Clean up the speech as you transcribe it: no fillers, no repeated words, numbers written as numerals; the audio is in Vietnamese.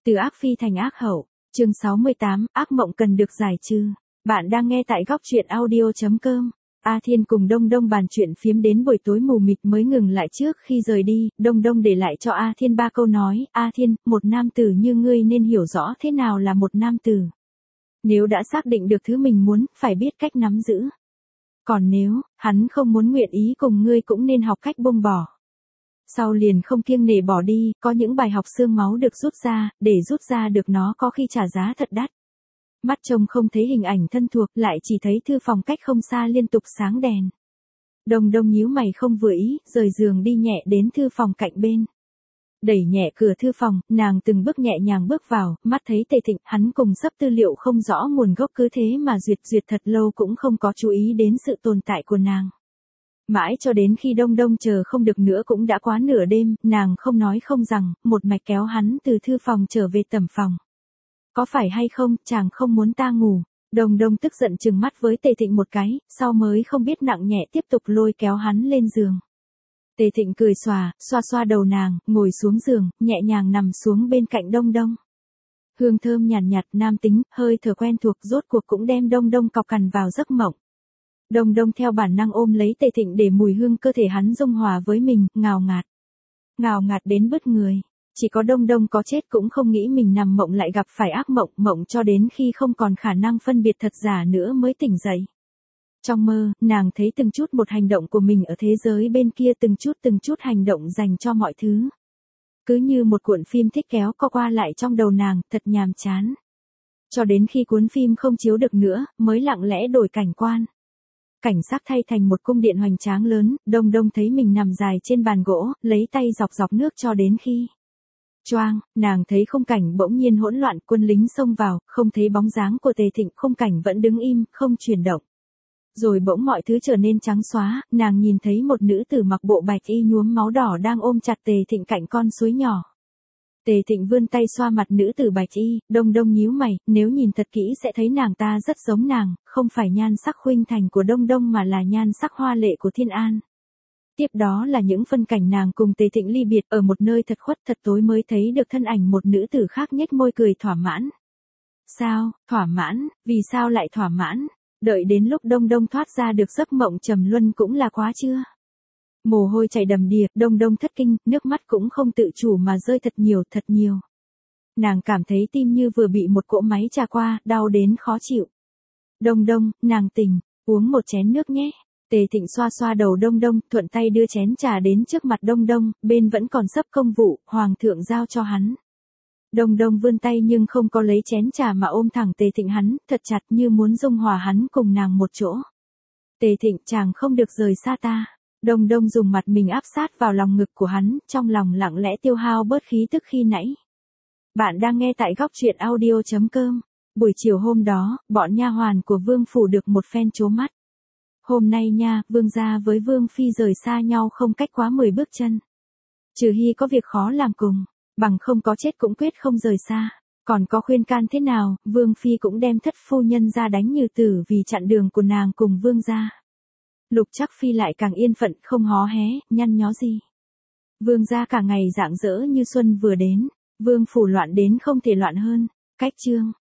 Từ ác phi thành ác hậu, chương 68, ác mộng cần được giải trừ. Bạn đang nghe tại góc truyện audio.com. A Thiên cùng Đông Đông bàn chuyện phiếm đến buổi tối mù mịt mới ngừng lại trước khi rời đi, Đông Đông để lại cho A Thiên 3 câu nói, A Thiên, một nam tử như ngươi nên hiểu rõ thế nào là một nam tử. Nếu đã xác định được thứ mình muốn, phải biết cách nắm giữ. Còn nếu, hắn không muốn nguyện ý cùng ngươi cũng nên học cách buông bỏ. Sau liền không kiêng nể bỏ đi, có những bài học xương máu được rút ra, để rút ra được nó có khi trả giá thật đắt. Mắt trông không thấy hình ảnh thân thuộc, lại chỉ thấy thư phòng cách không xa liên tục sáng đèn. Đông Đông nhíu mày không vừa ý, rời giường đi nhẹ đến thư phòng cạnh bên. Đẩy nhẹ cửa thư phòng, nàng từng bước nhẹ nhàng bước vào, mắt thấy Tề Thịnh, hắn cùng sắp tư liệu không rõ nguồn gốc cứ thế mà duyệt thật lâu cũng không có chú ý đến sự tồn tại của nàng. Mãi cho đến khi Đông Đông chờ không được nữa cũng đã quá nửa đêm, nàng không nói không rằng, một mạch kéo hắn từ thư phòng trở về tầm phòng. Có phải hay không, chàng không muốn ta ngủ. Đông Đông tức giận trừng mắt với Tề Thịnh một cái, sau mới không biết nặng nhẹ tiếp tục lôi kéo hắn lên giường. Tề Thịnh cười xoa xoa đầu nàng, ngồi xuống giường, nhẹ nhàng nằm xuống bên cạnh Đông Đông. Hương thơm nhàn nhạt, nam tính, hơi thở quen thuộc rốt cuộc cũng đem Đông Đông cọc cằn vào giấc mộng. Đông Đông theo bản năng ôm lấy Tề Thịnh để mùi hương cơ thể hắn dung hòa với mình, ngào ngạt. Ngào ngạt đến bứt người. Chỉ có Đông Đông có chết cũng không nghĩ mình nằm mộng lại gặp phải ác mộng, mộng cho đến khi không còn khả năng phân biệt thật giả nữa mới tỉnh dậy. Trong mơ, nàng thấy từng chút một hành động của mình ở thế giới bên kia, từng chút hành động dành cho mọi thứ. Cứ như một cuộn phim thích kéo co qua lại trong đầu nàng, thật nhàm chán. Cho đến khi cuốn phim không chiếu được nữa, mới lặng lẽ đổi cảnh quan. Cảnh sắc thay thành một cung điện hoành tráng lớn, Đông Đông thấy mình nằm dài trên bàn gỗ, lấy tay dọc nước cho đến khi choang, nàng thấy khung cảnh bỗng nhiên hỗn loạn, quân lính xông vào, không thấy bóng dáng của Tề Thịnh, khung cảnh vẫn đứng im, không chuyển động. Rồi bỗng mọi thứ trở nên trắng xóa, nàng nhìn thấy một nữ tử mặc bộ bạch y nhuốm máu đỏ đang ôm chặt Tề Thịnh cạnh con suối nhỏ. Tề Thịnh vươn tay xoa mặt nữ tử bạch y, Đông Đông nhíu mày, nếu nhìn thật kỹ sẽ thấy nàng ta rất giống nàng, không phải nhan sắc khuynh thành của Đông Đông mà là nhan sắc hoa lệ của Thiên An. Tiếp đó là những phân cảnh nàng cùng Tề Thịnh ly biệt ở một nơi thật khuất thật tối mới thấy được thân ảnh một nữ tử khác nhếch môi cười thỏa mãn. Sao, thỏa mãn, vì sao lại thỏa mãn? Đợi đến lúc Đông Đông thoát ra được giấc mộng trầm luân cũng là quá chưa? Mồ hôi chảy đầm đìa, Đông Đông thất kinh, nước mắt cũng không tự chủ mà rơi thật nhiều. Nàng cảm thấy tim như vừa bị một cỗ máy trà qua, đau đến khó chịu. Đông Đông, nàng tỉnh, uống một chén nước nhé. Tề Thịnh xoa đầu Đông Đông, thuận tay đưa chén trà đến trước mặt Đông Đông, bên vẫn còn sấp công vụ, hoàng thượng giao cho hắn. Đông Đông vươn tay nhưng không có lấy chén trà mà ôm thẳng Tề Thịnh hắn, thật chặt như muốn dung hòa hắn cùng nàng một chỗ. Tề Thịnh, chàng không được rời xa ta. Đông Đông dùng mặt mình áp sát vào lòng ngực của hắn, trong lòng lặng lẽ tiêu hao bớt khí tức khi nãy. Bạn đang nghe tại góc truyện audio.com. Buổi chiều hôm đó, bọn nha hoàn của Vương phủ được một phen trố mắt. Hôm nay nha, Vương gia với Vương phi rời xa nhau không cách quá 10 bước chân. Trừ Hy có việc khó làm cùng, bằng không có chết cũng quyết không rời xa. Còn có khuyên can thế nào, Vương phi cũng đem thất phu nhân ra đánh như tử vì chặn đường của nàng cùng Vương gia. Lục Trác phi lại càng yên phận, không hó hé, nhăn nhó gì. Vương gia cả ngày rạng rỡ như xuân vừa đến, Vương phủ loạn đến không thể loạn hơn. Cách chương